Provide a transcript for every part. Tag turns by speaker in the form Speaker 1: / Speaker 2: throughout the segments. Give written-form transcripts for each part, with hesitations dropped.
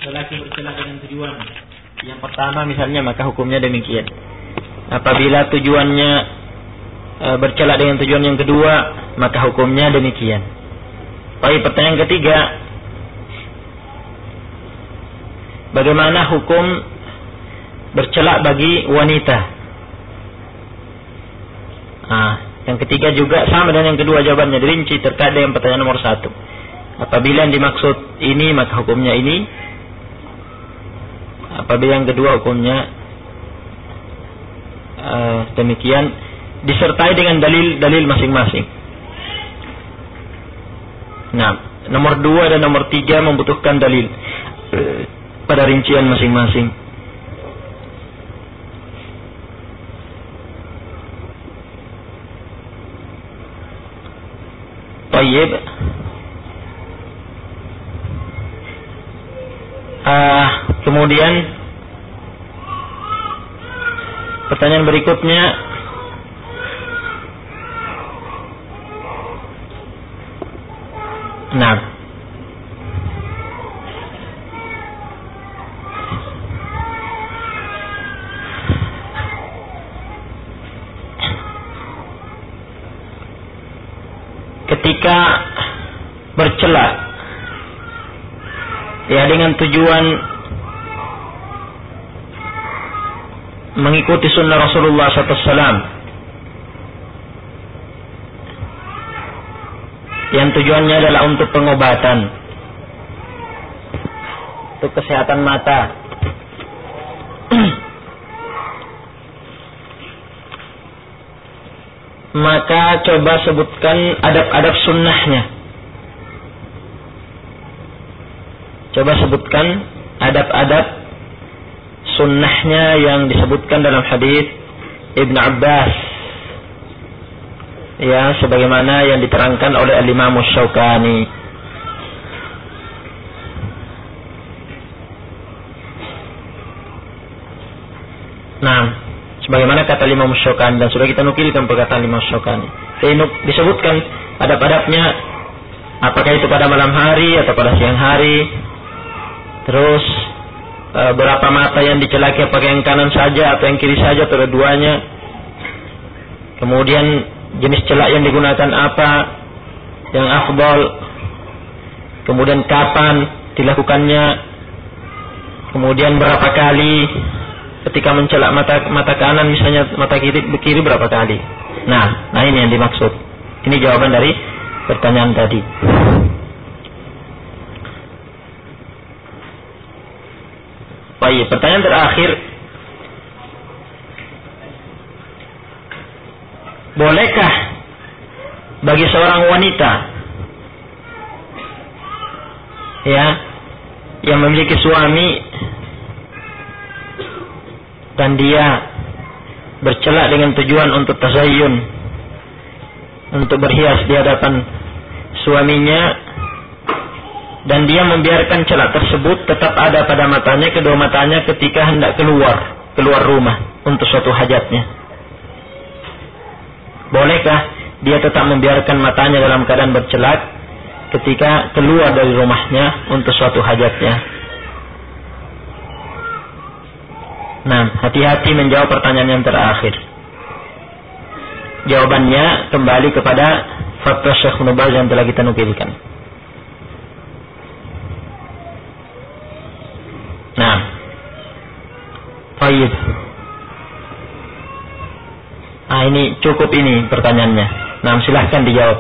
Speaker 1: lelaki bercela dengan tujuan yang pertama misalnya, maka hukumnya demikian. Apabila tujuannya bercela dengan tujuan yang kedua, maka hukumnya demikian. Baik, pertanyaan ketiga, bagaimana hukum bercela bagi wanita? Yang ketiga juga sama dengan yang kedua, jawabannya dirinci terkait dengan pertanyaan nomor 1. Apabila yang dimaksud ini, maka hukumnya ini. Apabila yang kedua, hukumnya demikian, disertai dengan dalil-dalil masing-masing. Nah, nomor 2 dan nomor 3 membutuhkan dalil pada rincian masing-masing. Baik. Kemudian pertanyaan berikutnya, ketika bercela dengan tujuan mengikuti sunnah Rasulullah SAW, yang tujuannya adalah untuk pengobatan, untuk kesehatan mata, maka coba sebutkan adab-adab sunnahnya. Coba sebutkan adab-adab sunnahnya yang disebutkan dalam hadis Ibn Abbas, ya, sebagaimana yang diterangkan oleh Al-Imam Asy-Syaukani. Nah, sebagaimana kata Imam Asy-Syaukani, dan sudah kita nukilkan perkataan Imam Asy-Syaukani, disebutkan adab-adabnya, apakah itu pada malam hari atau pada siang hari, terus berapa mata yang dicelaki, apakah yang kanan saja atau yang kiri saja atau dua-duanya, kemudian jenis celak yang digunakan apa yang afdal, kemudian kapan dilakukannya, kemudian berapa kali ketika mencelak mata kanan, misalnya mata kiri berapa kali. Nah ini yang dimaksud. Ini jawaban dari pertanyaan tadi. Baik, pertanyaan terakhir, bolehkah bagi seorang wanita yang memiliki suami dan dia bercela dengan tujuan untuk tazayyun, untuk berhias di hadapan suaminya, dan dia membiarkan celak tersebut tetap ada pada matanya, kedua matanya, ketika hendak keluar rumah untuk suatu hajatnya? Bolehkah dia tetap membiarkan matanya dalam keadaan bercelak ketika keluar dari rumahnya untuk suatu hajatnya? Nah, hati-hati menjawab pertanyaan yang terakhir. Jawabannya kembali kepada fatwa Syekh Ibnu Baz yang telah kita nukilkan. Nah, baik. Ini cukup ini pertanyaannya. Nah, silahkan dijawab.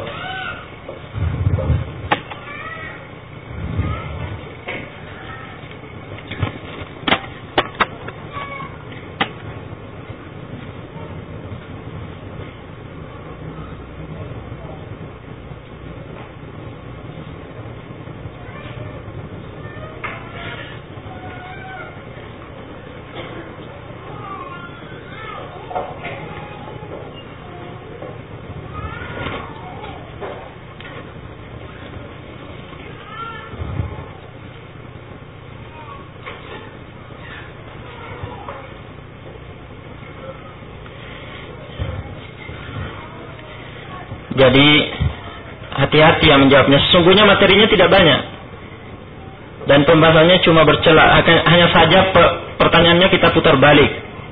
Speaker 1: Jadi hati-hati yang menjawabnya. Sesungguhnya materinya tidak banyak. dan pembahasannya cuma bercela, hanya saja pertanyaannya kita putar balik.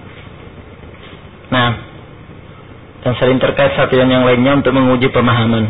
Speaker 1: Nah, dan sering terkait satu dan yang lainnya untuk menguji pemahaman.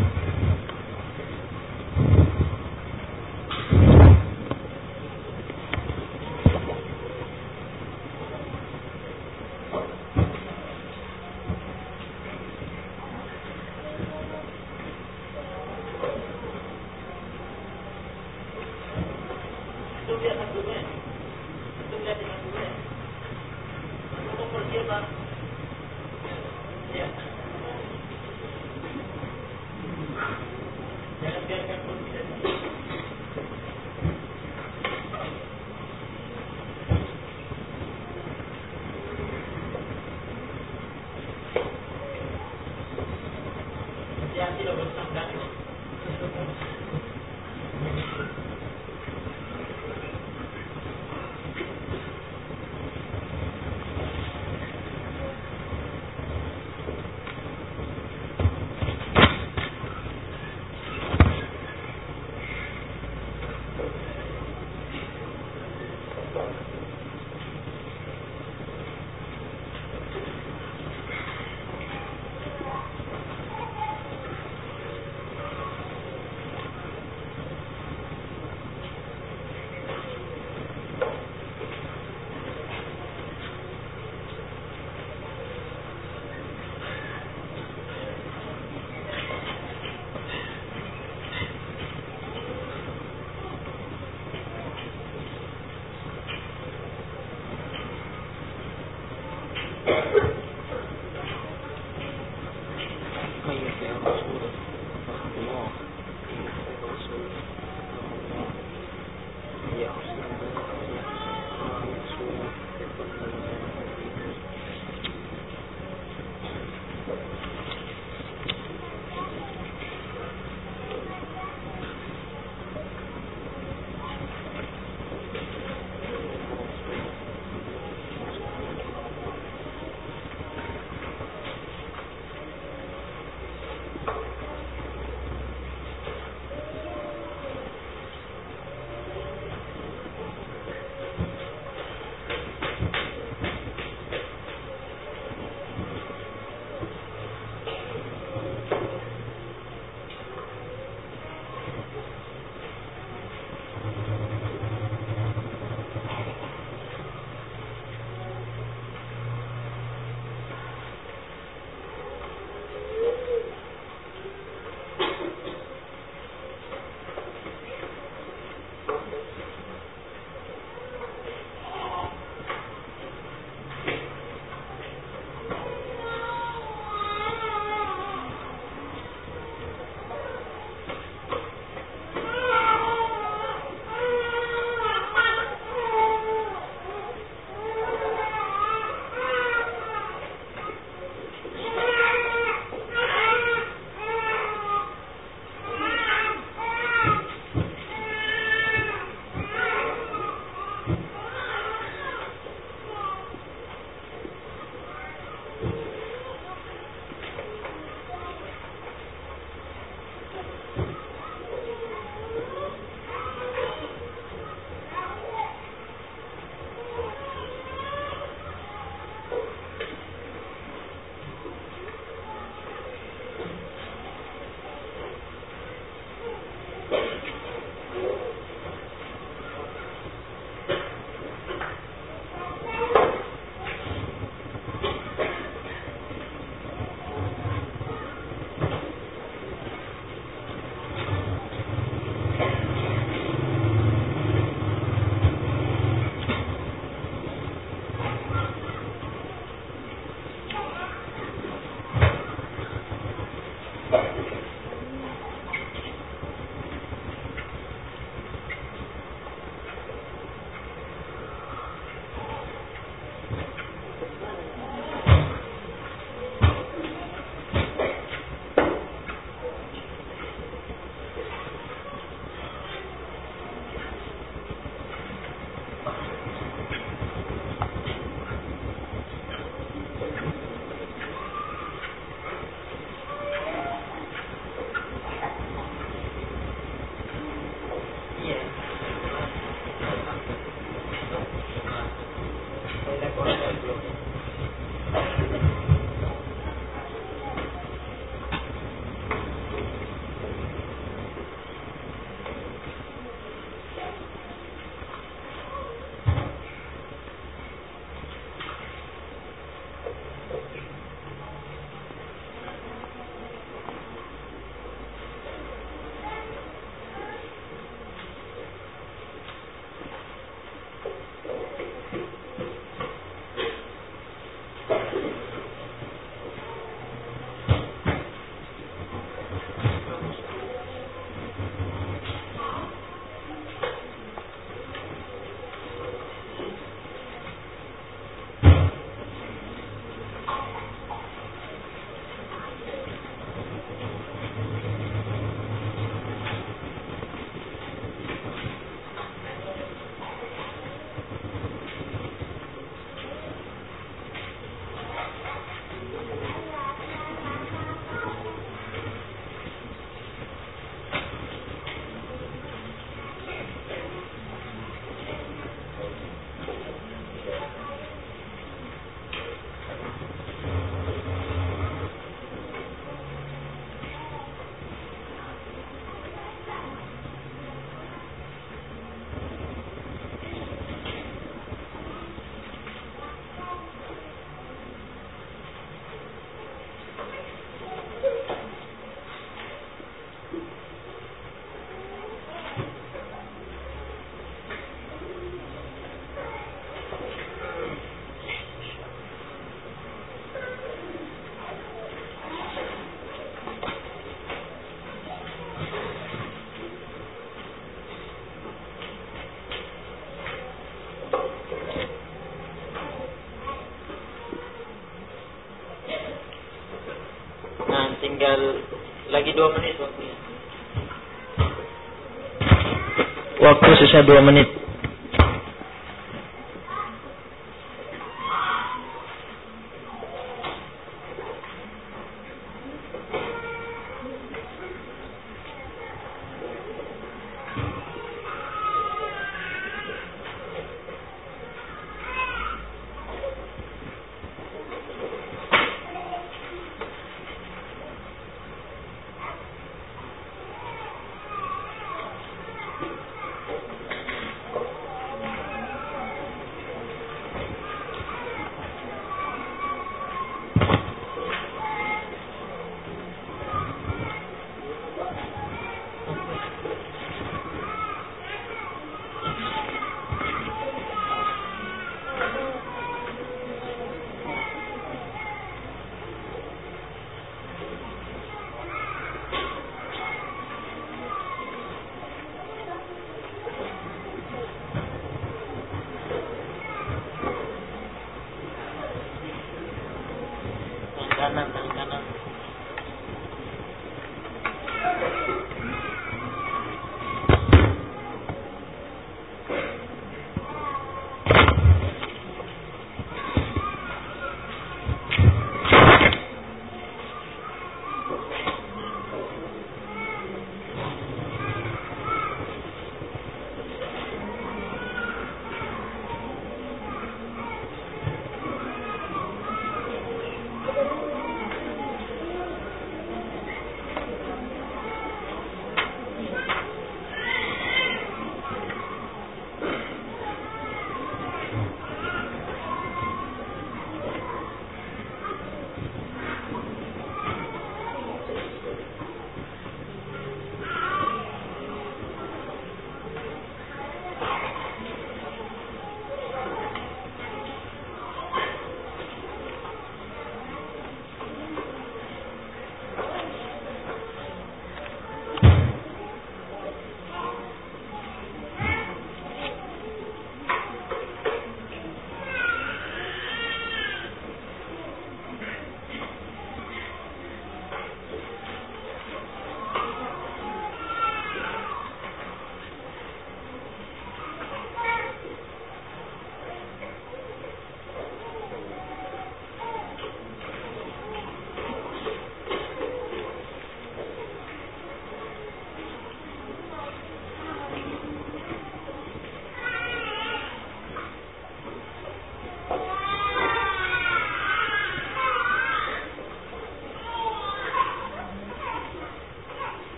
Speaker 1: tinggal lagi 2 menit waktunya. Waktu sisa 2 menit.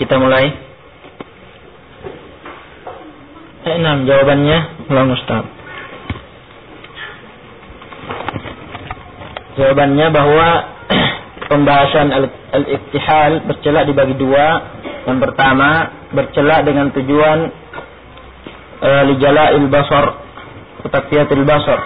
Speaker 1: kita mulai. Jawabannya ulang Ustaz. Jawabannya bahwa pembahasan al-iktihal bercela dibagi dua. Yang pertama, bercela dengan tujuan lijala'il basar, taqwiyatul basar,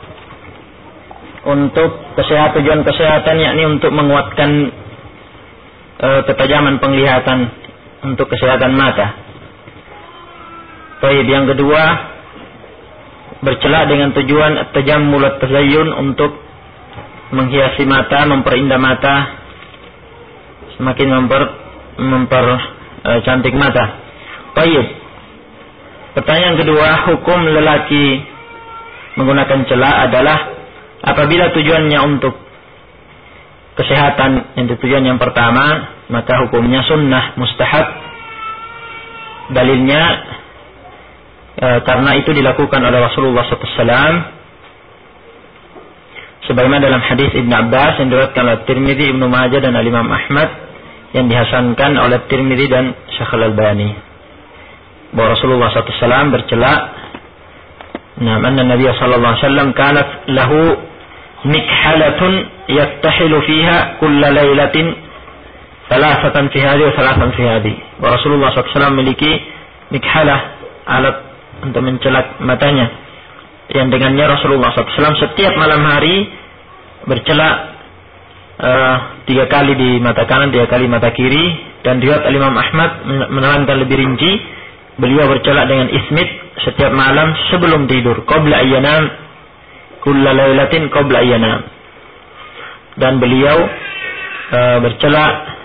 Speaker 1: untuk tujuan kesehatan, yakni untuk menguatkan ketajaman penglihatan, untuk kesehatan mata. Baik, yang kedua, bercela dengan tujuan tajammul at-tazayyun, untuk menghiasi mata, memperindah mata, semakin cantik mata. Baik. Pertanyaan kedua, hukum lelaki menggunakan cela adalah apabila tujuannya untuk kesehatan, yang tujuan yang pertama, maka hukumnya sunnah, mustahab. Dalilnya karena itu dilakukan oleh Rasulullah SAW, sebagaimana dalam hadis Ibn Abbas yang diriwayatkan oleh Tirmidzi, Ibnu Majah dan Imam Ahmad, yang dihasankan oleh Tirmidzi dan Syekh Al-Albani, bahwa Rasulullah SAW bercela, anna Nabi sallallahu alaihi wasallam kanat lahu mikhalatun yattahilu fiha kulla lailatin thalathatan fi hadhihi wa thalathatan fi hadhihi. Bahwa Rasulullah SAW memiliki mikhalah, alat untuk mencelak matanya, yang dengannya Rasulullah SAW setiap malam hari bercela 3 kali di mata kanan, 3 kali mata kiri. Dan riwayat Imam Ahmad menerangkan lebih rinci, beliau bercela dengan ismit setiap malam sebelum tidur, qabla ayyanam, kulla lailatin qabla ayyanam. Dan beliau bercela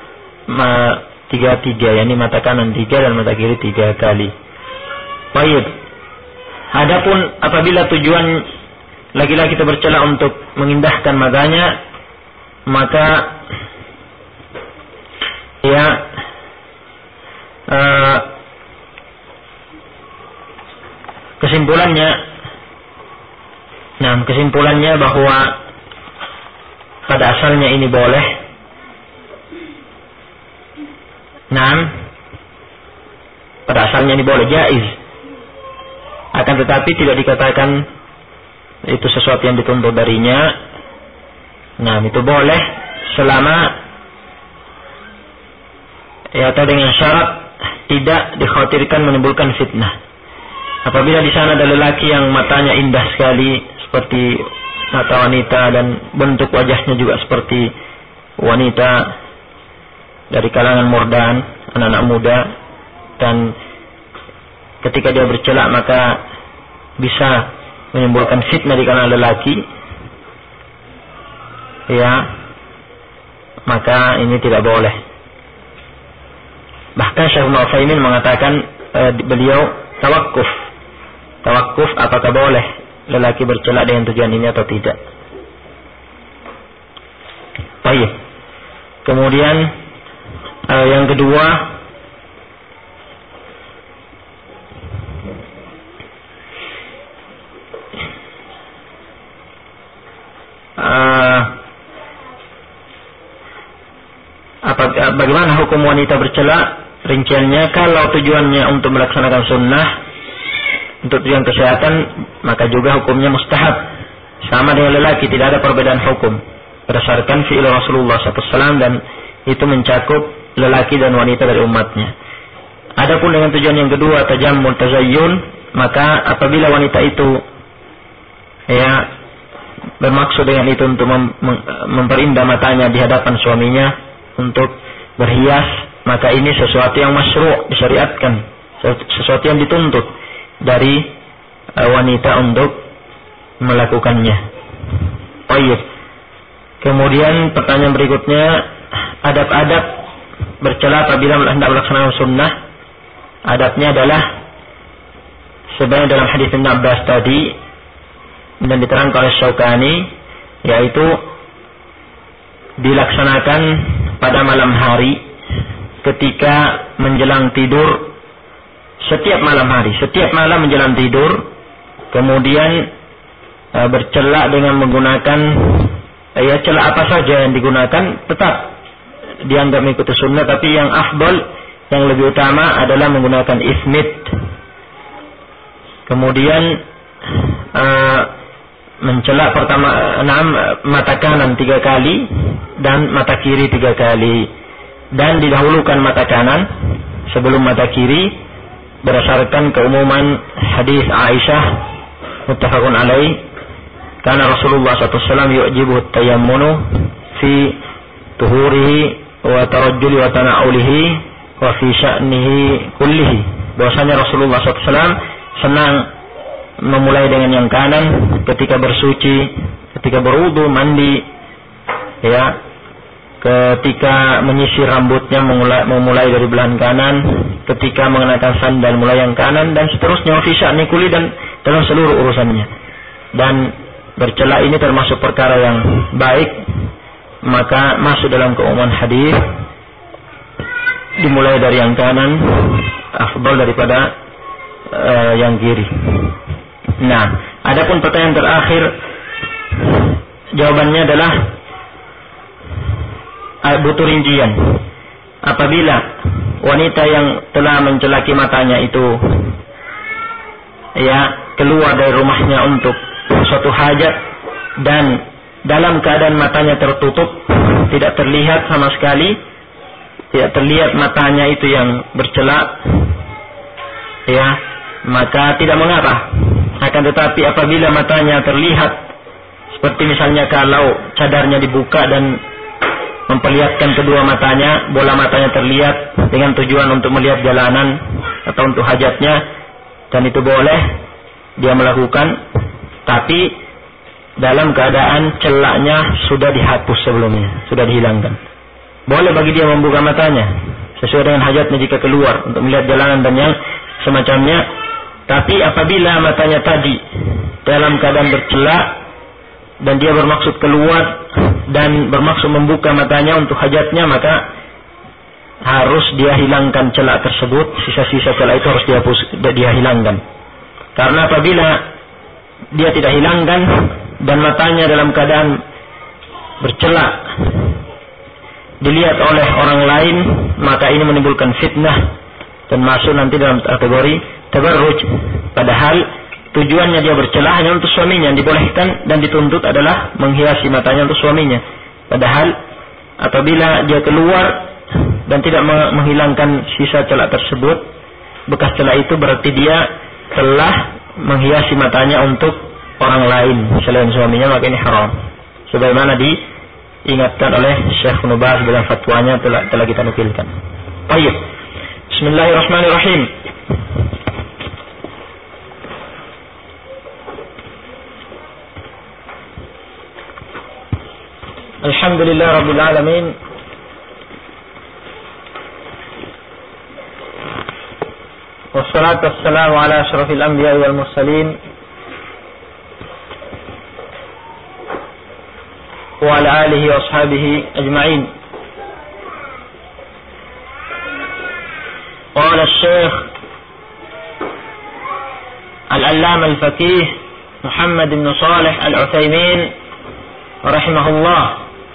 Speaker 1: 3, yakni mata kanan 3 dan mata kiri 3 kali. Baik. Adapun apabila tujuan laki-laki itu bercela untuk mengindahkan matanya, maka kesimpulannya bahwa pada asalnya ini boleh. Pada asalnya ini boleh, jaiz. Akan tetapi tidak dikatakan itu sesuatu yang dituntut darinya. Itu boleh selama atau dengan syarat tidak dikhawatirkan menimbulkan fitnah. Apabila di sana ada lelaki yang matanya indah sekali seperti mata wanita dan bentuk wajahnya juga seperti wanita dari kalangan murdan, anak-anak muda, dan ketika dia bercela maka bisa menimbulkan fitnah di kalangan lelaki, maka ini tidak boleh. Bahkan Syekh Ibnu Utsaimin mengatakan, beliau tawakuf apakah boleh lelaki bercela dengan tujuan ini atau tidak. Baik. Kemudian yang kedua, bagaimana hukum wanita bercela? Rinciannya, kalau tujuannya untuk melaksanakan sunnah, untuk tujuan kesehatan, maka juga hukumnya mustahab. Sama dengan lelaki, tidak ada perbedaan hukum berdasarkan fi'il Rasulullah SAW, dan itu mencakup lelaki dan wanita dari umatnya. Adapun dengan tujuan yang kedua, tajammul tazayyun, maka apabila wanita itu bermaksud dengan itu untuk memperindah matanya di hadapan suaminya, untuk berhias, maka ini sesuatu yang masyru', disyariatkan, sesuatu yang dituntut dari wanita untuk melakukannya. Baik. Kemudian pertanyaan berikutnya, adab-adab bercela apabila hendak melaksanakan sunnah. Adabnya adalah sebenarnya dalam hadis Ibn Abbas tadi dan diterangkan oleh Syaukani, yaitu dilaksanakan pada malam hari ketika menjelang tidur, setiap malam hari, setiap malam menjelang tidur. Kemudian bercela dengan menggunakan cela apa saja yang digunakan tetap dianggap mengikuti sunnah, tapi yang afdal yang lebih utama adalah menggunakan ismit. Kemudian mencelak pertama mata kanan 3 kali dan mata kiri 3 kali, dan didahulukan mata kanan sebelum mata kiri berdasarkan keumuman hadis Aisyah muttafaqun alaih, karena Rasulullah SAW yu'jibuhu at-tayammunu fi tuhurihi wa tarajjuli wa tana'ulihi wa fi sya'nihi kullihi. Bahwasanya Rasulullah SAW senang memulai dengan yang kanan ketika bersuci, ketika berwudu, mandi, ya, ketika menyisir rambutnya memulai dari belahan kanan, ketika mengenakan sandal mulai yang kanan, dan seterusnya, fi sya'ni kulli, dan dalam seluruh urusannya. Dan bercela ini termasuk perkara yang baik, maka masuk dalam keumuman hadis dimulai dari yang kanan afdal daripada yang kiri. Nah, adapun pertanyaan terakhir, jawabannya adalah butuh rincian. Apabila wanita yang telah mencelaki matanya itu ya keluar dari rumahnya untuk suatu hajat dan dalam keadaan matanya tertutup, tidak terlihat sama sekali, tidak terlihat matanya itu yang bercelak, ya, maka tidak mengapa. Akan tetapi apabila matanya terlihat, seperti misalnya kalau cadarnya dibuka dan memperlihatkan kedua matanya, bola matanya terlihat dengan tujuan untuk melihat jalanan atau untuk hajatnya, dan itu boleh dia melakukan, tapi dalam keadaan celaknya sudah dihapus sebelumnya, sudah dihilangkan. Boleh bagi dia membuka matanya sesuai dengan hajatnya jika keluar untuk melihat jalanan dan yang semacamnya. Tapi apabila matanya tadi dalam keadaan bercelak dan dia bermaksud keluar dan bermaksud membuka matanya untuk hajatnya, maka harus dia hilangkan celak tersebut. Sisa-sisa celak itu harus dia hilangkan. Karena apabila dia tidak hilangkan dan matanya dalam keadaan bercelak dilihat oleh orang lain, mata ini menimbulkan fitnah dan masuk nanti dalam kategori tabarruj. Padahal tujuannya dia bercelah hanya untuk suaminya, yang dibolehkan dan dituntut adalah menghiasi matanya untuk suaminya. Padahal apabila dia keluar dan tidak menghilangkan sisa celak tersebut, bekas celak itu berarti dia telah menghiasi matanya untuk orang lain selain suaminya, maka ini haram. Sebagaimana diingatkan oleh Syekh Nubas dalam fatwanya telah kita nukilkan. Baik. Bismillahirrahmanirrahim. Alhamdulillah Rabbil Alamin. Wassalatu wassalamu ala asyrafil anbiya wal mursalin wa ala alihi wa ashabihi ajma'in. Qala Syekh Al-Allama Al-Faqih Muhammad bin Shalih Al-Utsaimin rahimahullah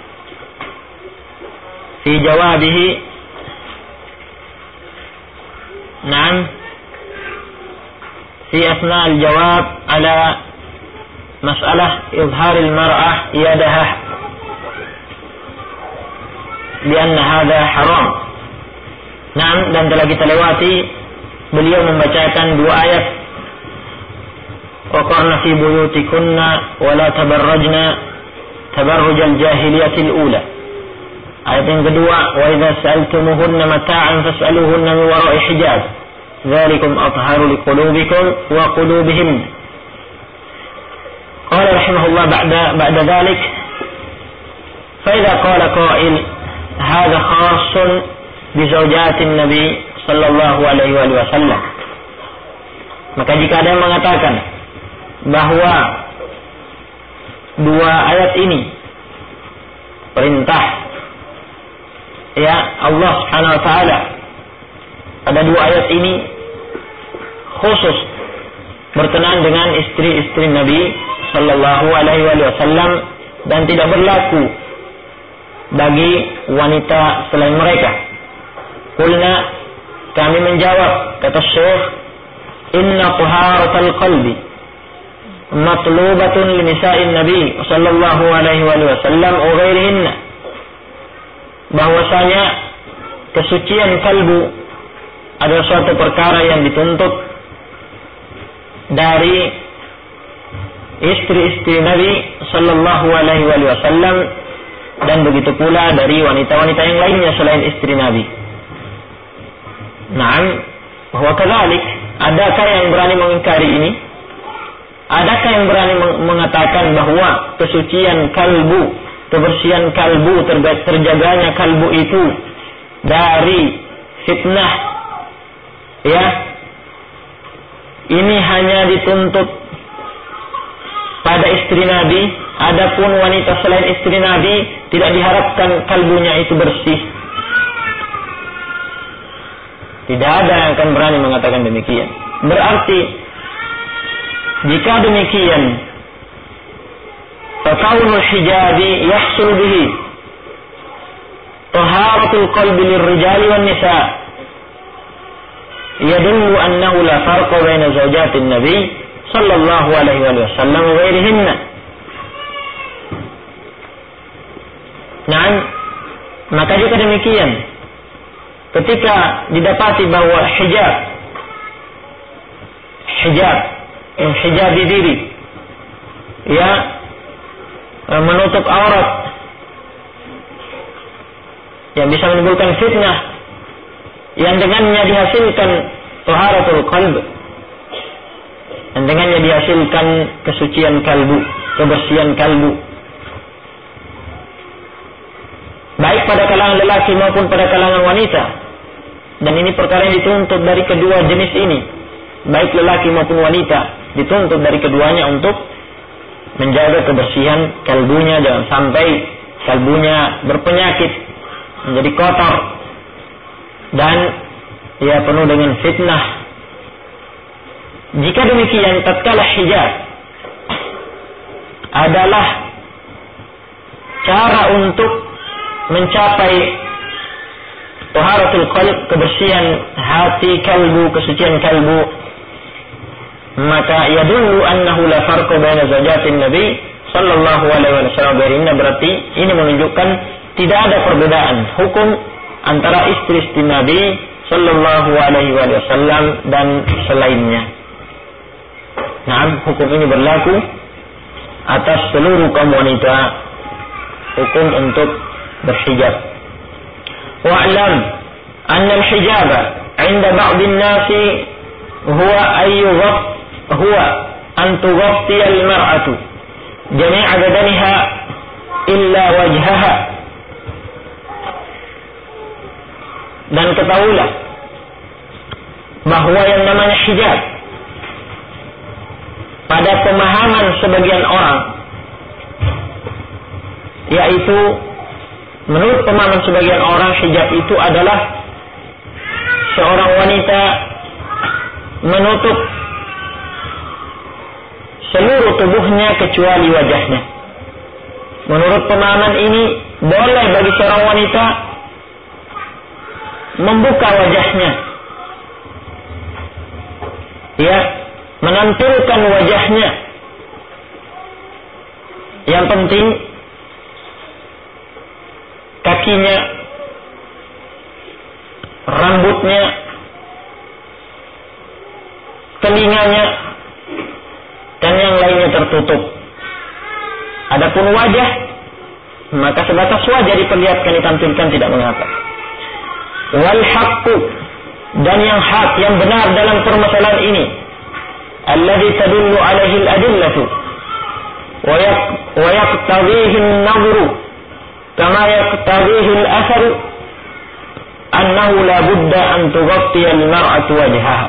Speaker 1: fi jawabihi, na'am, fi asna al-jawab ala masalah izhar al-mar'ah yadaha lianna hadha haram. Nah, dan telah kita lewati, beliau membacakan 2 ayat, wa qarna fi buyutikunna wa la tabarrajna tabarruj al-jahiliyatil ula. Ayat yang kedua, wa idza sa'altumuhunna mata'an fas'aluhunna min wara'i hijab dzalikum athharu liqulubikum wa qulubihim. Qala rahimahullah ba'da dzalik, fa idza qala qa'il hadha khassun bi zawjatin nabi sallallahu alaihi wasallam, maka jika ada yang mengatakan bahwa 2 ayat ini perintah ya Allah Subhanahu wa taala, pada 2 ayat ini khusus berkenaan dengan istri-istri Nabi sallallahu alaihi wasallam dan tidak berlaku bagi wanita selain mereka. Qulna, Kami menjawab, kata Syekh, inna taharatal qalbi matlubatun li nisa'in Nabi sallallahu alaihi wasallam wa ghairihinna. Bahwasanya kesucian kalbu adalah suatu perkara yang dituntut dari istri-istri Nabi sallallahu alaihi wasallam dan begitu pula dari wanita-wanita yang lainnya selain istri Nabi. Naam, bahwa kadzalik, adakah yang berani mengingkari ini? Adakah yang berani mengatakan bahwa kesucian kalbu, kebersihan kalbu, terjaganya kalbu itu dari fitnah, ya, ini hanya dituntut pada istri Nabi, adapun wanita selain istri Nabi tidak diharapkan kalbunya itu bersih? Tidak ada yang akan berani mengatakan demikian. Berarti jika demikian, fakaunul hijabi yahsul bihi taharatul qalbi lirrijali wan nisa yadullu annahu la farqa baina zawjatin nabi sallallahu alaihi wasallam wa ghairihinna. Nah, maka jika demikian, ketika didapati bahwa hijab di diri, ya, menutup aurat yang bisa menimbulkan fitnah, yang dengannya dihasilkan taharatul qalb, dan dengannya dihasilkan kesucian kalbu, kebersihan kalbu, baik pada kalangan lelaki maupun pada kalangan wanita. Dan ini perkara yang dituntut dari kedua jenis ini, baik lelaki maupun wanita, dituntut dari keduanya untuk menjaga kebersihan kalbunya, jangan sampai kalbunya berpenyakit, menjadi kotor dan ya penuh dengan fitnah. Jika demikian, tatkala hijab adalah cara untuk mencapai taharatul qalb, kebersihan hati kalbu, kesucian kalbu, maka yadullu annahu la farqa baina zawjatin nabi sallallahu alaihi wasallam. Berarti ini menunjukkan tidak ada perbedaan hukum antara istri-istri Nabi sallallahu alaihi wasallam dan selainnya. Nah, hukum ini berlaku atas seluruh kaum wanita, hukum untuk berhijab. Wa'lam anna al-hijaba 'inda ba'd an-nasi huwa an tughatti al-mar'atu jami'a badaniha illa wajhaha. Dan ketahuilah bahwa yang namanya hijab pada pemahaman sebagian orang, yaitu menurut pemahaman sebagian orang, hijab itu adalah seorang wanita menutup seluruh tubuhnya kecuali wajahnya. Menurut pemahaman ini, boleh bagi seorang wanita membuka wajahnya, ya, menampilkan wajahnya. Yang penting kakinya, rambutnya, telinganya, dan yang lainnya tertutup. Adapun wajah, maka sebatas wajah diperlihatkan, ditampilkan, tidak mengapa. Wal haqqu, dan yang hak, yang benar dalam permasalahan ini, alladhi tadullu alaihi al-adillatu wa yaqtadhihi an-nadhru kama yaqtadhihi al-atharu annahu la budda an tughatti al-mar'atu wajhaha.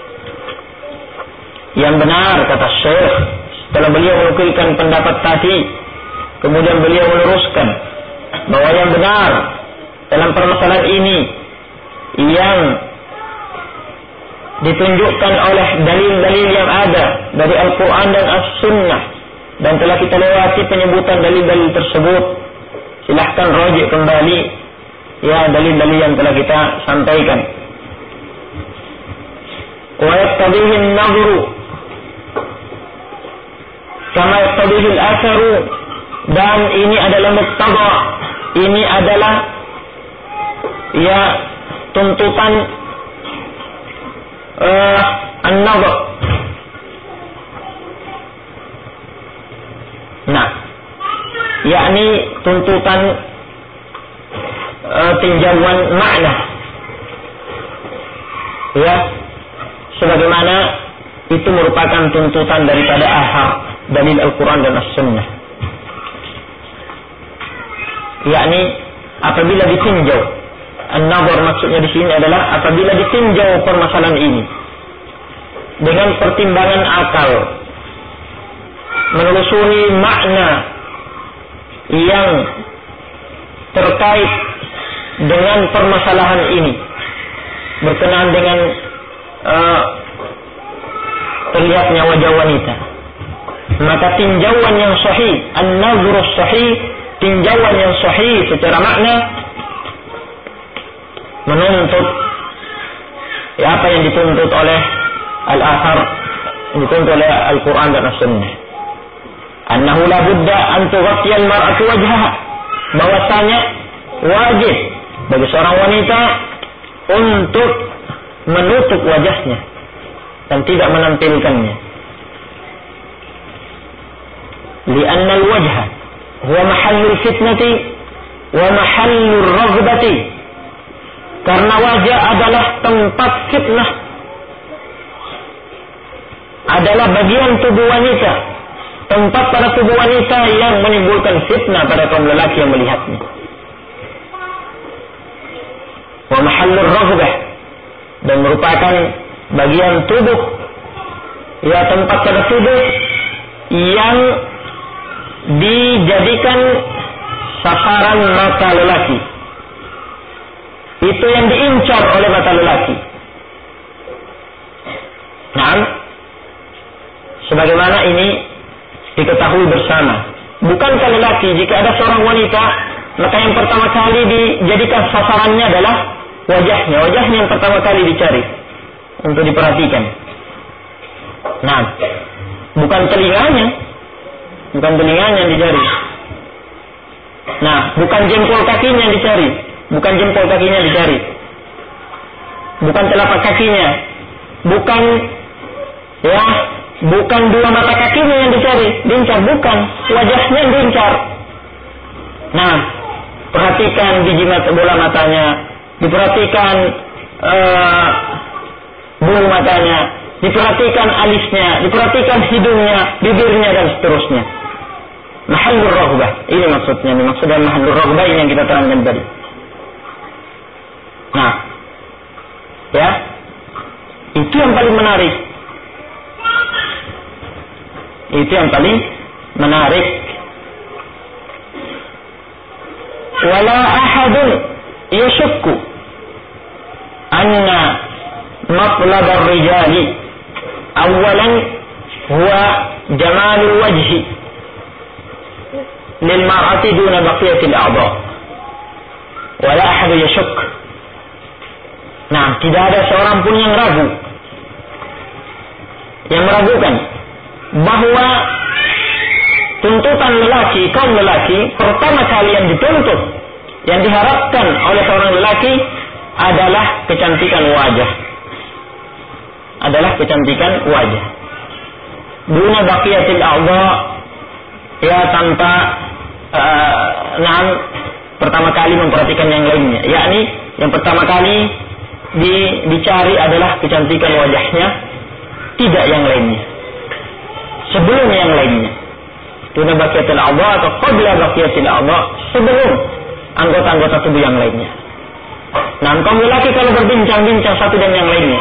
Speaker 1: Yang benar, kata Syekh, setelah beliau menukilkan pendapat tadi, kemudian beliau meluruskan bahwa yang benar dalam permasalahan ini yang ditunjukkan oleh dalil-dalil yang ada dari Al-Quran dan As-Sunnah, dan telah kita lewati penyebutan dalil-dalil tersebut. Silahkan rujuk kembali, ya, dalil-dalil yang telah kita sampaikan. wa yaqtadihi an-nadhru kama yaqtadihi al-atharu, dan ini adalah muqtada, ini adalah ya tuntutan an-nadhr. Nah, yakni tuntutan tinjauan makna, ya, sebagaimana itu merupakan tuntutan daripada ahad dalil Al-Quran dan As-Sunnah, yakni apabila ditinjau, an-nadhar maksudnya di sini adalah apabila ditinjau permasalahan ini dengan pertimbangan akal, menelusuri makna yang terkait dengan permasalahan ini, berkenaan dengan terlihatnya wajah wanita, maka tinjauan yang sahih, an-nadhrus sahih, tinjauan yang sahih secara makna menuntut ya apa yang dituntut oleh al-athar, dituntut oleh Al-Quran dan As-Sunnah. Annahu la budda an tughatti al-mar'atu wajhaha, bahwasanya wajib bagi seorang wanita untuk menutup wajahnya dan tidak menampilkannya. Lianna al-wajha huwa mahallul fitnati wa mahallur raghbati, karena wajah adalah tempat fitnah, adalah bagian tubuh wanita, tempat pada tubuh wanita yang menimbulkan fitnah pada kaum lelaki yang melihatnya. Wa mahallur raghbah, dan merupakan bagian tubuh, ya tempat pada tubuh yang dijadikan sasaran mata lelaki, itu yang diincar oleh mata lelaki. Nah, sebagaimana ini diketahui bersama, bukankah lelaki jika ada seorang wanita, maka yang pertama kali dijadikan sasarannya adalah wajahnya yang pertama kali dicari untuk diperhatikan. Nah, bukan telinganya yang dicari. Nah, bukan jempol kakinya yang dicari, bukan telapak kakinya, bukan dua mata kakinya yang diincar, bukan, wajahnya yang diincar. Nah, perhatikan biji bola matanya, diperhatikan bulu matanya, diperhatikan alisnya, diperhatikan hidungnya, bibirnya, dan seterusnya. Mahallur raghbah, ini maksudnya, maksudnya mahallur raghbah ini yang kita terangkan tadi. Nah, ya, itu yang paling menarik. Wala ahadun yashukku anna matlab ar-rijali awalan huwa jamalul wajhi lil mar'ati duna baqiyati al-a'dha. Wala ahad yashuk. Nah, tidak ada seorang pun yang meragukan bahwa tuntutan lelaki, kaum lelaki, pertama kali yang dituntut, yang diharapkan oleh seorang lelaki adalah kecantikan wajah. Duna baqiyatil a'dha, ya, tanpa pertama kali memperhatikan yang lainnya, yakni yang pertama kali dicari adalah kecantikan wajahnya, tidak yang lainnya, sebelum yang lainnya. Duna baqiyatil a'dha atau qabla baqiyatil a'dha, sebelum anggota-anggota tubuh yang lainnya. Nah, kaum lelaki kalau berbincang-bincang satu dan yang lainnya,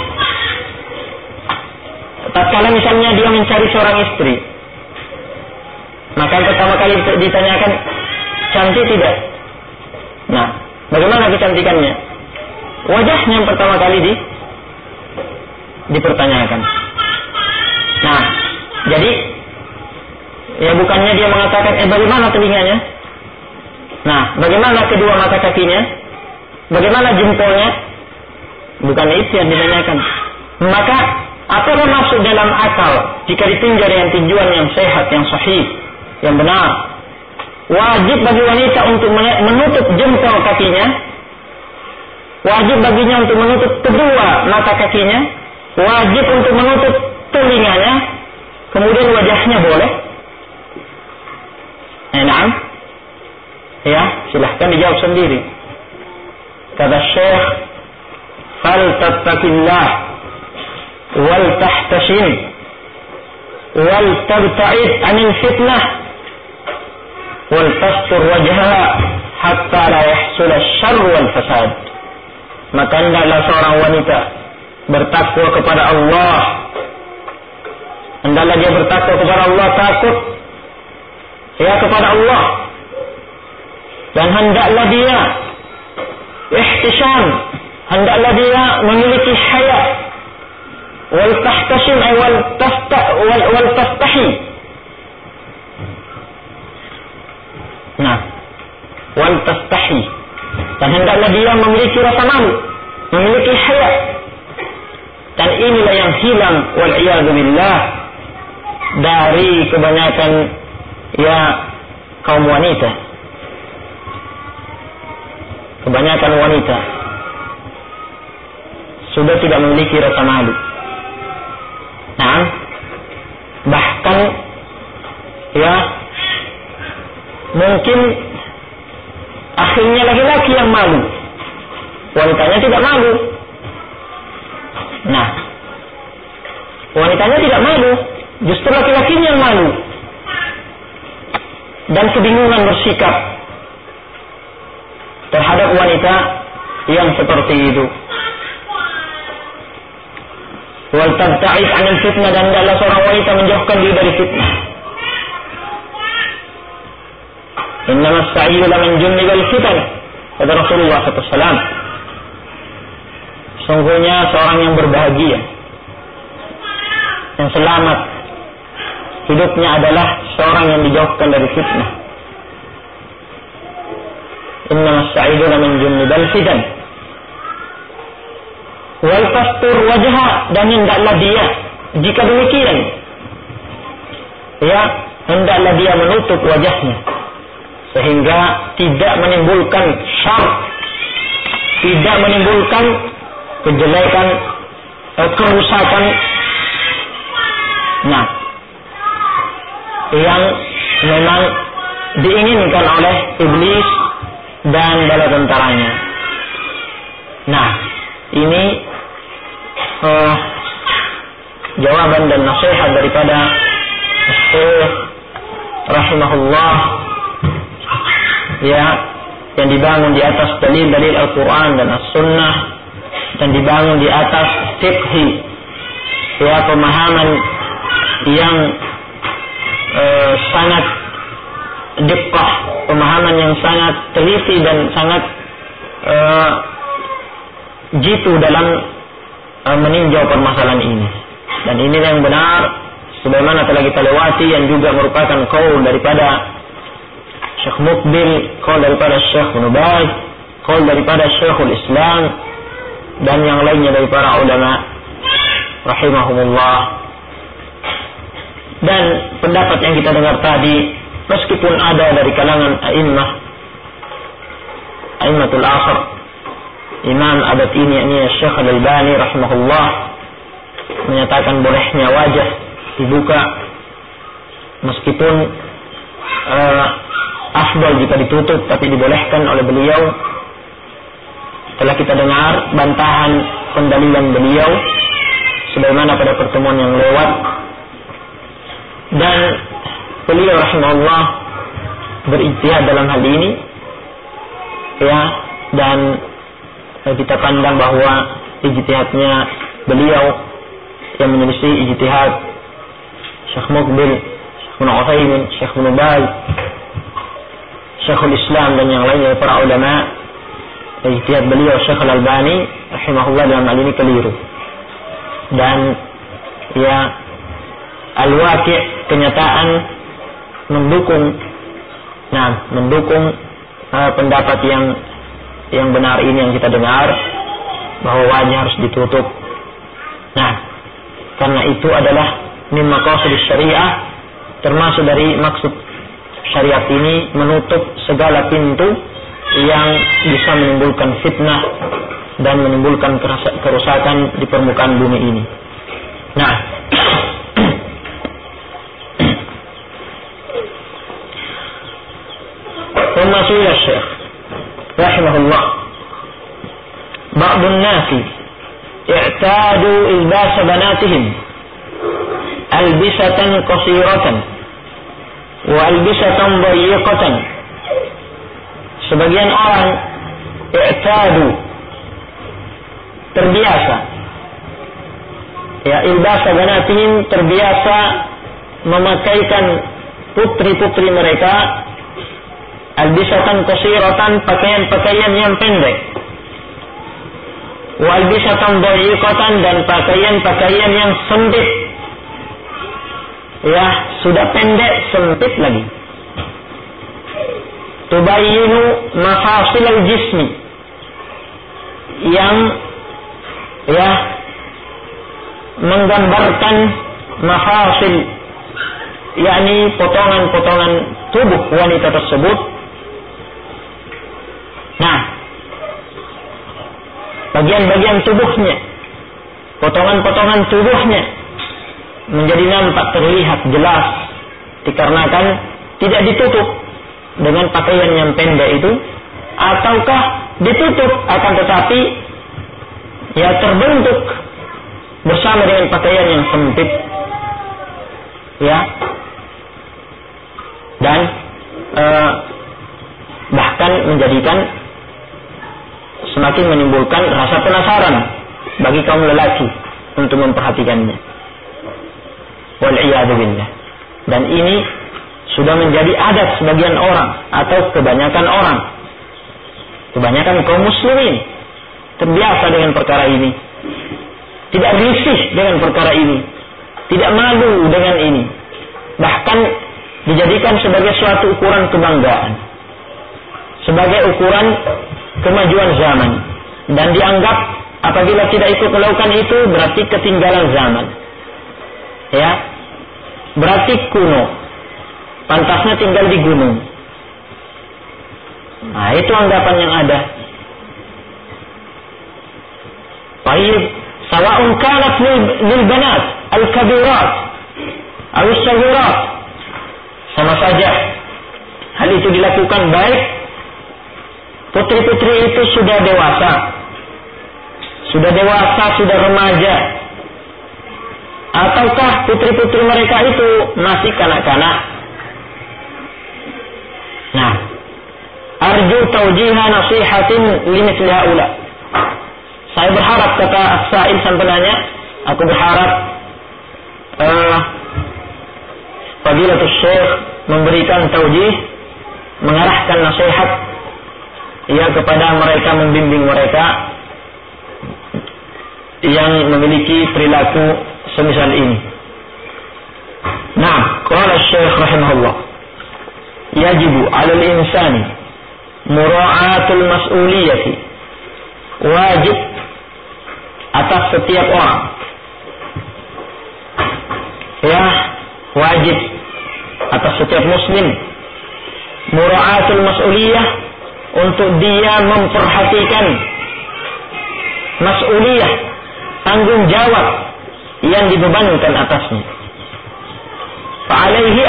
Speaker 1: tatkala misalnya dia mencari seorang istri, maka yang pertama kali ditanyakan, cantik tidak? Nah, bagaimana kecantikannya? Wajahnya yang pertama kali dipertanyakan. Nah, jadi ya bukannya dia mengatakan, bagaimana telinganya? Nah, bagaimana kedua mata kakinya? Bagaimana jempolnya? Bukan itu yang ditanyakan. Maka
Speaker 2: Apa yang maksud dalam akal jika ditinjau dengan tujuan yang sehat, yang sahih, yang benar? Wajib bagi wanita untuk menutup jempol kakinya, wajib baginya untuk menutup kedua mata kakinya, wajib untuk menutup telinganya, kemudian wajahnya boleh? Naam. Ya, silahkan dijawab sendiri. Kata Syekh, fal tattaqillah wal tahtashim wal tabta'id 'anil fitnah wal tastur wajhaha hatta la yahsul asy-syarr wal fasad. Maka hendaklah seorang wanita bertakwa kepada Allah. Hendaklah dia bertakwa kepada Allah, takut ya kepada Allah. Dan hendaklah dia ihtisam, hendaklah dia memiliki haya. Wal tahtashim ay wal tastahi. Nah, wal tastahi. Dan hendaklah dia memiliki rasa malu, memiliki haya. Dan inilah yang hilang wal iyadu billah dari kebanyakan ya kaum wanita. Kebanyakan wanita sudah tidak memiliki rasa malu. Nah, bahkan ya mungkin akhirnya laki-laki yang malu, wanitanya tidak malu. Nah, wanitanya tidak malu, justru laki-lakinya yang malu dan kebingungan bersikap terhadap wanita yang seperti itu. Wal tabta'id 'anil fitnah, dan adalah seorang wanita menjauhkan diri dari fitnah. Innamas sa'yu laman junnibal fitan, kata Rasulullah SAW. Sungguhnya seorang yang berbahagia, yang selamat hidupnya adalah seorang yang dijauhkan dari fitnah. Innamas sa'yu laman junnibal fitan wal tastur wajha, dan hendaklah dia jika demikian ya hendaklah dia menutup wajahnya sehingga tidak menimbulkan syarr, tidak menimbulkan kejelekan atau kerusakan yang memang diinginkan oleh iblis dan bala tentaranya. Nah, ini jawaban dan nasihat daripada Syekh rahimahullah ya, yang dibangun di atas dalil-dalil Al-Quran dan As-Sunnah, dan dibangun di atas fiqhi ya, pemahaman yang sangat diqqah, pemahaman yang sangat teliti dan sangat jitu dalam meninjau permasalahan ini. Dan ini yang benar sebagaimana telah kita lewati, yang juga merupakan qaul daripada Syekh Muqbil, qaul daripada Syekh Ibnu Baz, qaul daripada Syekhul Islam, dan yang lainnya dari para ulama rahimahumullah. Dan pendapat yang kita dengar tadi, meskipun ada dari kalangan a'immatul akhir, Imam abad ini yakni Syekh Al-Albani rahimahullah menyatakan bolehnya wajah dibuka, meskipun afdal jika ditutup, tapi dibolehkan oleh beliau. Telah kita dengar bantahan pendalilan beliau sebagaimana pada pertemuan yang lewat, dan beliau rahimahullah berijtihad dalam hal ini ya, dan kita pandang bahwa ijtihadnya beliau yang menyelisih ijtihad Syekh Muqbil, Syekh Ibnu Utsaimin, Syekh Ibnu Baz, Syekhul Islam, dan yang lainnya para ulama. Ijtihad beliau Syekh Al-Albani rahimahullah dalam hal ini keliru, dan ya al-waqi', kenyataan mendukung pendapat yang benar ini yang kita dengar, bahwa wajah harus ditutup. Nah, Karena itu adalah min maqasid syariah, termasuk dari maksud syariat ini menutup segala pintu yang bisa menimbulkan fitnah dan menimbulkan kerusakan di permukaan bumi ini. Nah, ثم سئل الشيخ رحمه الله بعض الناس اعتادوا إلباس بناتهم ألبسة قصيرة وألبسة ضيقة. Sebagian orang i'tadu, terbiasa, ya, ilbasa banatihim, terbiasa memakaikan putri-putri mereka albisatan qasiratan, pakaian-pakaian yang pendek, wa albisatan dhayiqatan, dan pakaian-pakaian yang sempit, ya, sudah pendek sempit lagi. Tubayyinu mafasil al-jismi, yang, ya, menggambarkan mafasil, yakni potongan-potongan tubuh wanita tersebut. Nah, bagian-bagian tubuhnya, potongan-potongan tubuhnya menjadi nampak terlihat jelas dikarenakan tidak ditutup dengan pakaian yang pendek itu, ataukah ditutup akan tetapi ya terbentuk bersama dengan pakaian yang sempit, ya, dan bahkan menjadikan semakin menimbulkan rasa penasaran bagi kaum lelaki untuk memperhatikannya. Wal'iyadu billah. Dan ini sudah menjadi adat sebagian orang atau kebanyakan orang, kebanyakan kaum muslimin terbiasa dengan perkara ini, tidak risih dengan perkara ini, tidak malu dengan ini, bahkan dijadikan sebagai suatu ukuran kebanggaan, sebagai ukuran kemajuan zaman, dan dianggap apabila tidak ikut melakukan itu berarti ketinggalan zaman, ya, berarti kuno, pantasnya tinggal di gunung. Nah, itu anggapan yang ada. Baik, sawa'un kanat lil banat al-kabirat atau as-saghirat, sama saja hal itu dilakukan baik putri-putri itu sudah dewasa, sudah remaja, ataukah putri-putri mereka itu masih kanak-kanak. Nah, arju taujiha nasihatin limithli haula. Saya berharap, kata as-sa'il sang penanya, aku berharap Fadilatul Syekh memberikan taujih, mengarahkan nasihat, ya, kepada mereka, membimbing mereka yang memiliki perilaku semisal ini. Nah, qala Syekh rahimahullah, yajibu 'alal insani mura'atul mas'uliyati, wajib atas setiap orang, ya, wajib atas setiap muslim mura'atul mas'uliyah, untuk dia memperhatikan mas'uliyah, tanggung jawab yang dibebankan atasnya. Fa'alaihi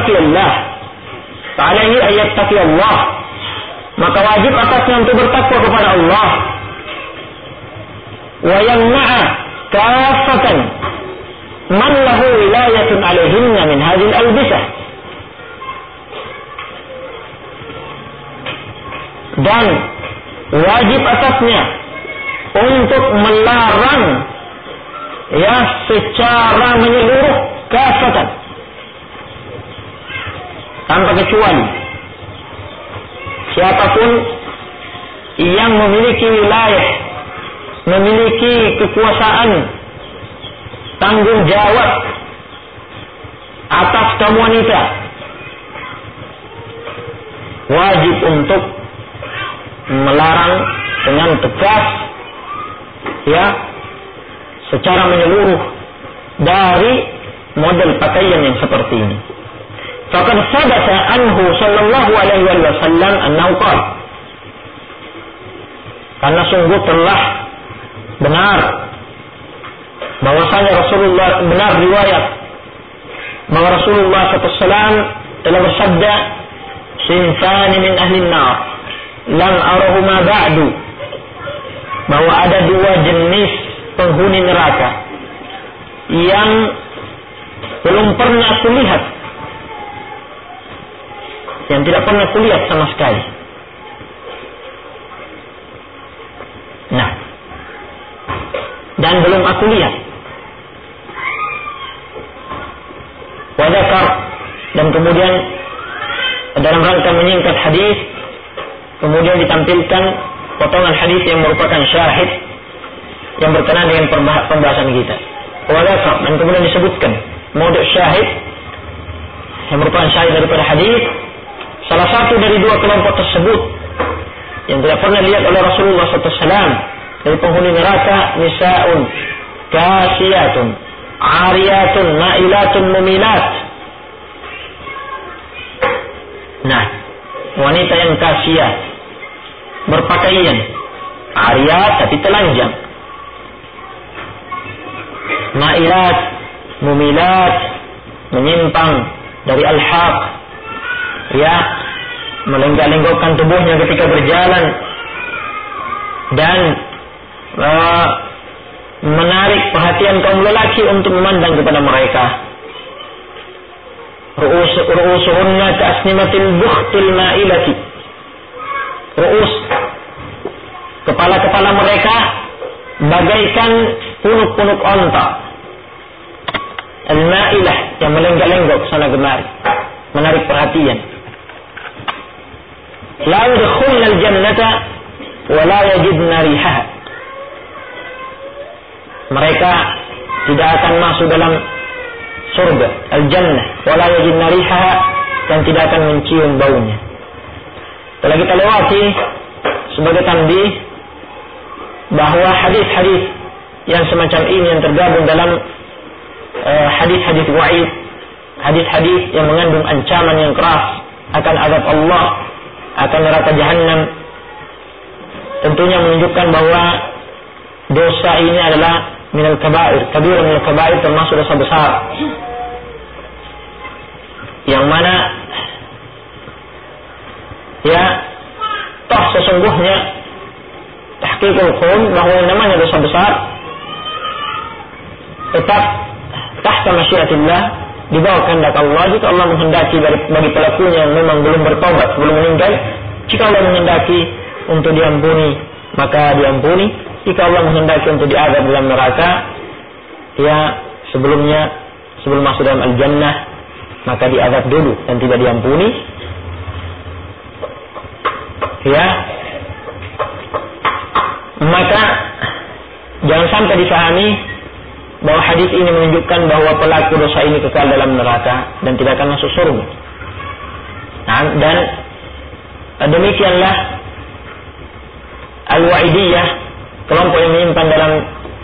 Speaker 2: ayattaqiyallah, maka wajib atasnya untuk bertakwa kepada Allah. Wa yamna'a kafatan man lahu wilayatun alaihinna min hadhil albisah, dan wajib atasnya untuk melarang, ya, secara menyeluruh, kafatan, tanpa kecuali, siapapun yang memiliki wilayah, memiliki kekuasaan, tanggung jawab atas kaum wanita, wajib untuk melarang dengan tegas, ya, secara menyeluruh, dari model pakaian yang seperti ini. Faqad sabata anhu sallallahu alaihi wasallam annahu qala, karena sungguh telah benar bahwasanya Rasulullah, benar riwayat bahwa Rasulullah SAW telah bersabda, sinfani min ahli nar lam arahuma ba'du, bahwa ada dua jenis penghuni neraka yang belum pernah kulihat, yang tidak pernah kulihat sama sekali. Nah, dan belum aku lihat. Wadakar, dan kemudian dalam rangka menyingkat hadis, kemudian ditampilkan potongan hadis yang merupakan syahid yang berkenaan dengan pembahasan kita. Wadakar, dan kemudian disebutkan maudu' syahid yang merupakan syahid daripada hadis. Salah satu dari dua kelompok tersebut yang tidak pernah dilihat oleh Rasulullah SAW dari penghuni neraka, nisa'un kasiyatun ariyatun ma'ilatun mumilat. Nah, wanita yang kasiyah, berpakaian ariyat tapi telanjang, ma'ilat mumilat, menyimpang dari al-haq, ya, melenggak-lenggokkan tubuhnya ketika berjalan, dan menarik perhatian kaum lelaki untuk memandang kepada mereka. Ru'usuhunna ka'asnimatil bukhtil ma'ilati. Ru'us, kepala-kepala mereka bagaikan punuk-punuk onta. Al-ma'ilah, yang melenggak-lenggok sana kemari, menarik perhatian. La yadkhulna al-jannata wa la yajidna rihaha. Mereka tidak akan masuk dalam surga al-jannah wa la yajidna rihaha, dan tidak akan mencium baunya. Telah kita lewati sebagai tanbih bahwa hadis-hadis yang semacam ini yang tergabung dalam hadis-hadis wa'id, hadis-hadis yang mengandung ancaman yang keras akan azab Allah, akan neraka Jahannam, tentunya menunjukkan bahwa dosa ini adalah minal kabair, kabir minal kabair, termasuk dosa besar, yang mana ya toh sesungguhnya tahqiqul qaul bahwa yang namanya dosa besar tetap tahta masyiatillah, di bawah kehendak Allah. Jika Allah menghendaki bagi pelakunya yang memang belum bertobat, belum meninggal, jika Allah menghendaki untuk diampuni, maka diampuni. Jika Allah menghendaki untuk diazab dalam neraka, ya sebelum masuk dalam al-jannah, maka diazab dulu dan tidak diampuni. Ya, maka jangan sampai difahami bahwa hadis ini menunjukkan bahwa pelaku dosa ini kekal dalam neraka dan tidak akan masuk surga. Nah, dan demikianlah al-wa'idiyah, kelompok yang menyimpan dalam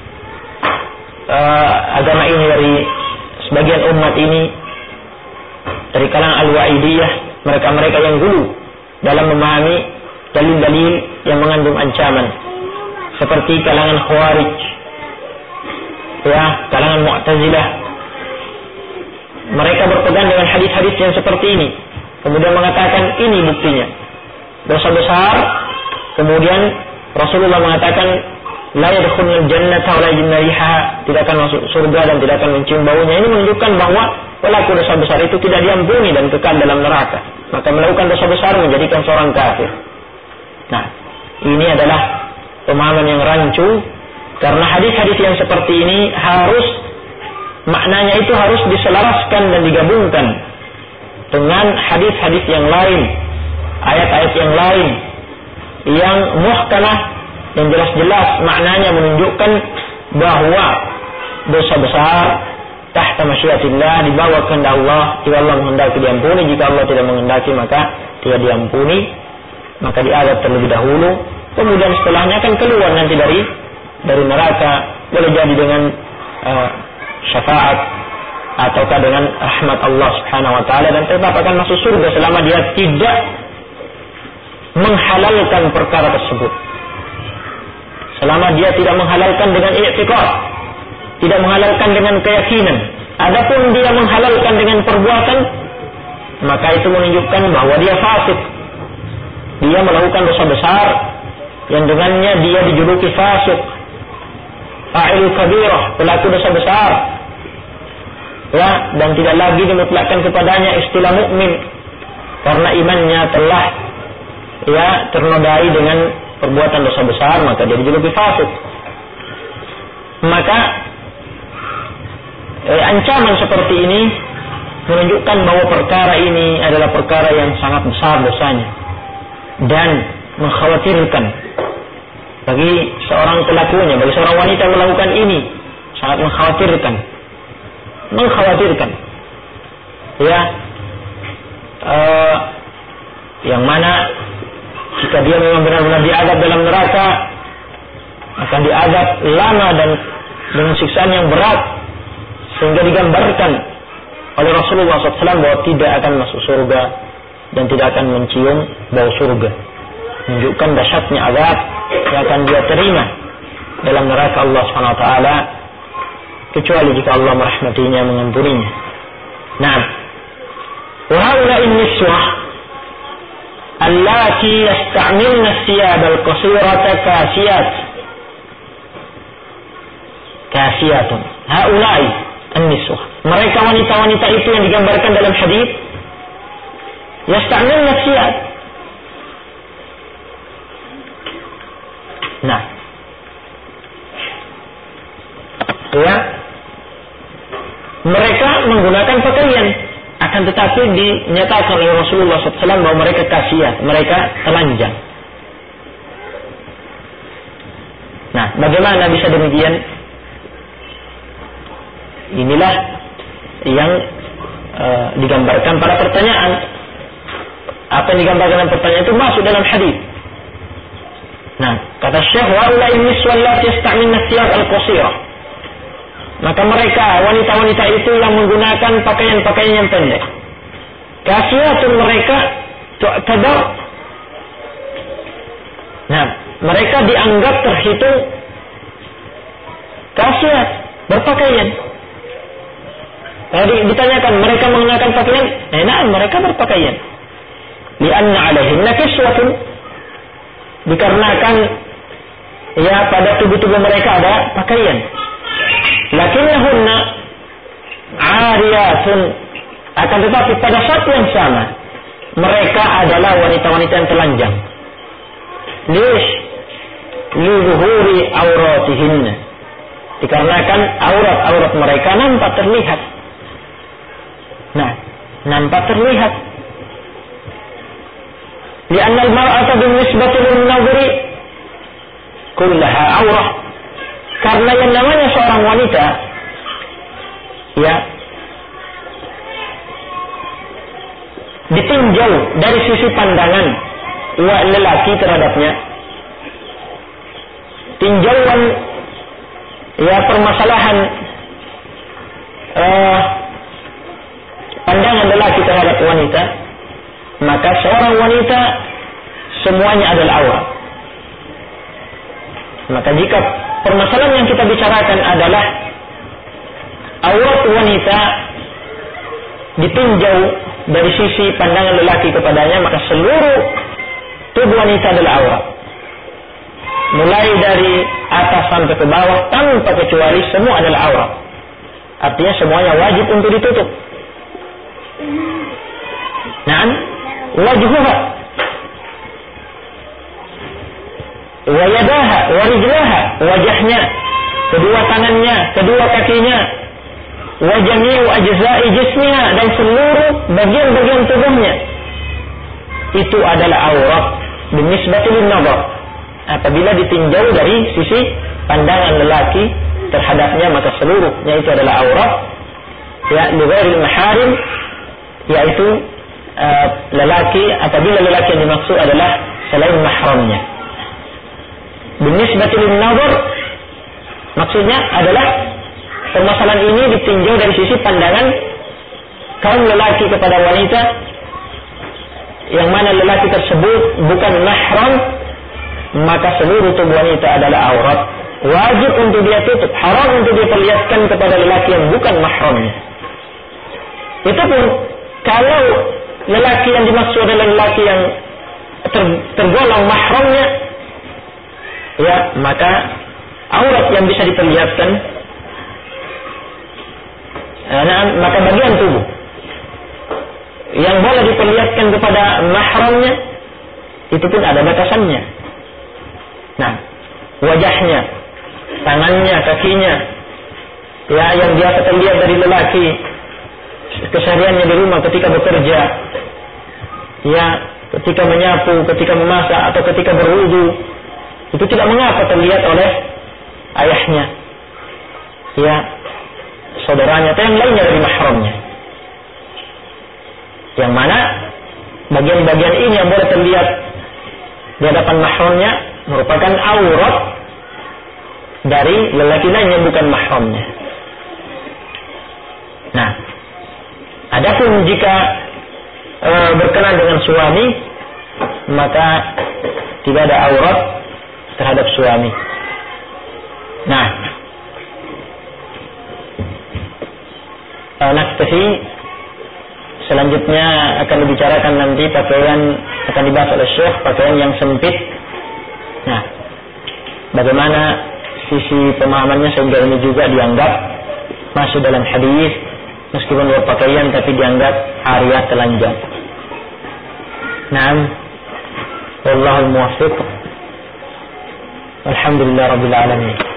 Speaker 2: agama ini dari sebagian umat ini, dari kalangan al-wa'idiyah, mereka-mereka yang dulu dalam memahami dalil-dalil yang mengandung ancaman, seperti kalangan Khawarij, ya, kalangan Mu'tazilah. Mereka berpegang dengan hadis-hadis yang seperti ini, kemudian mengatakan ini buktinya dosa besar. Kemudian Rasulullah mengatakan la yadkhulul jannata wa la yajidna rihaha, tidak akan masuk surga dan tidak akan mencium baunya. Ini menunjukkan bahwa pelaku dosa besar itu tidak diampuni dan kekal dalam neraka. Maka melakukan dosa besar menjadikan seorang kafir. Nah, ini adalah pemahaman yang rancu, karena hadis-hadis yang seperti ini maknanya itu harus diselaraskan dan digabungkan dengan hadis-hadis yang lain, ayat-ayat yang lain yang muhkamah, yang jelas-jelas maknanya menunjukkan bahwa dosa besar tahta masyiatillah, di bawah kehendak Allah. Jika Allah menghendaki diampuni, jika Allah tidak menghendaki maka tidak diampuni, maka diazab terlebih dahulu, kemudian setelahnya akan keluar nanti dari neraka, boleh jadi dengan syafaat ataukah dengan rahmat Allah Subhanahu wa taala, dan tetap akan masuk surga selama dia tidak menghalalkan perkara tersebut. Selama dia tidak menghalalkan dengan i'tiqad, tidak menghalalkan dengan keyakinan. Adapun dia menghalalkan dengan perbuatan, maka itu menunjukkan bahwa dia fasik. Dia melakukan dosa besar yang dengannya dia dijuluki fasik, fa'il kabirah, pelaku dosa besar. Ya, dan tidak lagi dimutlakkan kepadanya istilah mukmin karena imannya telah ya ternodai dengan perbuatan dosa besar, maka dia dijuluki fasik. Maka ancaman seperti ini menunjukkan bahwa perkara ini adalah perkara yang sangat besar dosanya dan mengkhawatirkan bagi seorang pelakunya, bagi seorang wanita yang melakukan ini, sangat mengkhawatirkan. Ya, yang mana jika dia memang benar-benar diazab dalam neraka, akan diazab lama dan dengan siksaan yang berat, sehingga digambarkan oleh Rasulullah SAW bahwa tidak akan masuk surga dan tidak akan mencium bau surga, menunjukkan dahsyatnya azab yang akan dia terima dalam neraka Allah SWT, kecuali jika Allah merahmatinya, mengampuninya. Nah, wa haula'in niswah allati yasta'milna ath-thiyab al-qasirata kasiyatun. Haula'i an-niswah, mereka wanita-wanita itu yang digambarkan dalam hadis, yasta'milna ath-thiyab. Nah, ya, mereka menggunakan pakaian, akan tetapi dinyatakan oleh Rasulullah SAW bahwa mereka kasiyah, mereka telanjang. Nah, bagaimana bisa demikian? Inilah yang digambarkan pada pertanyaan. Apa yang digambarkan dalam pertanyaan itu masuk dalam hadis. Nah, kata Syekh, wa ulai niswal lati yasta'milna thiyab al-qasirah. Maka mereka, wanita-wanita itu yang menggunakan pakaian-pakaian yang pendek. Kasiyatun, mereka tu'tabar. Nah, mereka dianggap terhitung kasiyat, berpakaian. Tadi ditanyakan, mereka mengenakan pakaian? Nah, mereka berpakaian. Li'anna alaihinna kiswatun. Dikarenakan ya pada tubuh-tubuh mereka ada pakaian. Lakinnahunna ariyatun, akan tetapi pada saat yang sama mereka adalah wanita-wanita yang telanjang. Lish lizuhuri auratihinna, dikarenakan aurat-aurat mereka nampak terlihat. Nah, nampak terlihat. Lianna al-mar'ata binisbati lin-nadhri kullaha aurah. Karena yang namanya seorang wanita, ya, ditinjau dari sisi pandangan lelaki terhadapnya, tinjauan ya permasalahan pandangan lelaki terhadap wanita, maka seorang wanita semuanya adalah aurat. Maka jika permasalahan yang kita bicarakan adalah aurat wanita ditinjau dari sisi pandangan lelaki kepadanya, maka seluruh tubuh wanita adalah aurat. Mulai dari atas sampai ke bawah tanpa kecuali semua adalah aurat. Artinya semuanya wajib untuk ditutup. Nah, wajhuha wa yadaha wa rijlaha, wajahnya, kedua tangannya, kedua kakinya, wa jami'u ajza'i jismiha, dan seluruh bagian-bagian tubuhnya itu adalah aurat binisbati lin-nadhar. Apabila ditinjau dari sisi pandangan lelaki terhadapnya, maka seluruhnya itu adalah aurat, ya, li ghairil maharim, yaitu lelaki, apabila lelaki yang dimaksud adalah selain mahramnya. Binisbati lin-nadhar maksudnya adalah permasalahan ini ditinjau dari sisi pandangan kaum lelaki kepada wanita, yang mana lelaki tersebut bukan mahram, maka seluruh tubuh wanita adalah aurat. Wajib untuk dia tutup, haram untuk dia perlihatkan kepada lelaki yang bukan mahramnya. Itu pun kalau lelaki yang dimaksud adalah lelaki yang tergolong mahramnya, ya maka aurat yang bisa diperlihatkan, maka bagian tubuh yang boleh diperlihatkan kepada mahramnya itu pun ada batasannya. Nah, wajahnya, tangannya, kakinya, ya yang biasa terlihat dari lelaki kesehariannya di rumah ketika bekerja, ya ketika menyapu, ketika memasak atau ketika berwudu, itu tidak mengapa terlihat oleh ayahnya, ya saudaranya atau yang lainnya dari mahramnya. Yang mana bagian-bagian ini yang boleh terlihat di hadapan mahramnya merupakan aurat dari lelaki lain yang bukan mahramnya. Nah, adapun jika berkenan dengan suami, maka tidak ada aurat terhadap suami. Nah, naktafi, selanjutnya akan dibicarakan nanti pakaian, akan dibahas oleh Syekh, pakaian yang sempit. Nah, bagaimana sisi pemahamannya sehingga ini juga dianggap masuk dalam hadis, meskipun berpakaian tapi dianggap ariyah telanjang. Naam, wallahul muwaffiq. Alhamdulillah rabbil alamin.